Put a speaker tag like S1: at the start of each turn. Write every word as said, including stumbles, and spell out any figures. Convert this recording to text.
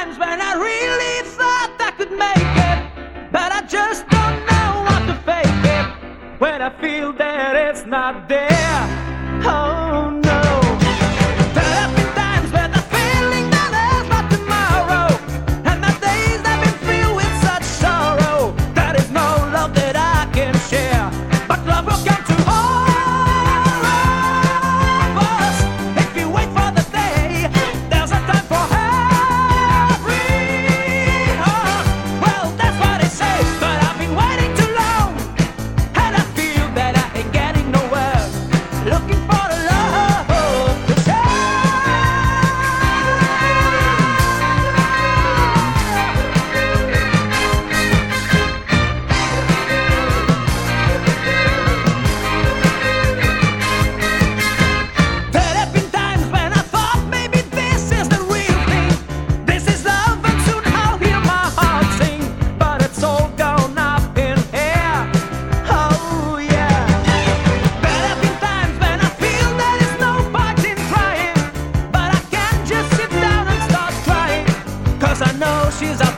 S1: times when I really thought I could make it, but I just don't know how to fake it. When I feel that it's not there, oh no. There have been times when the feeling that there's not tomorrow, and my days have been filled with such sorrow. There is no love that I can share, but love will come to all of us. If you wait for the day, there's a time for every heart. Well, that's what they say, but I've been waiting too long, and I feel that I ain't getting nowhere. Looking for the love to share. There have been times when I thought maybe this is the real thing. This is love, and soon I'll hear my heart sing. But it's all gone up in air. Oh yeah. There have been times when I feel there is no point in trying, but I can't just sit down and start crying, 'cause I know she's out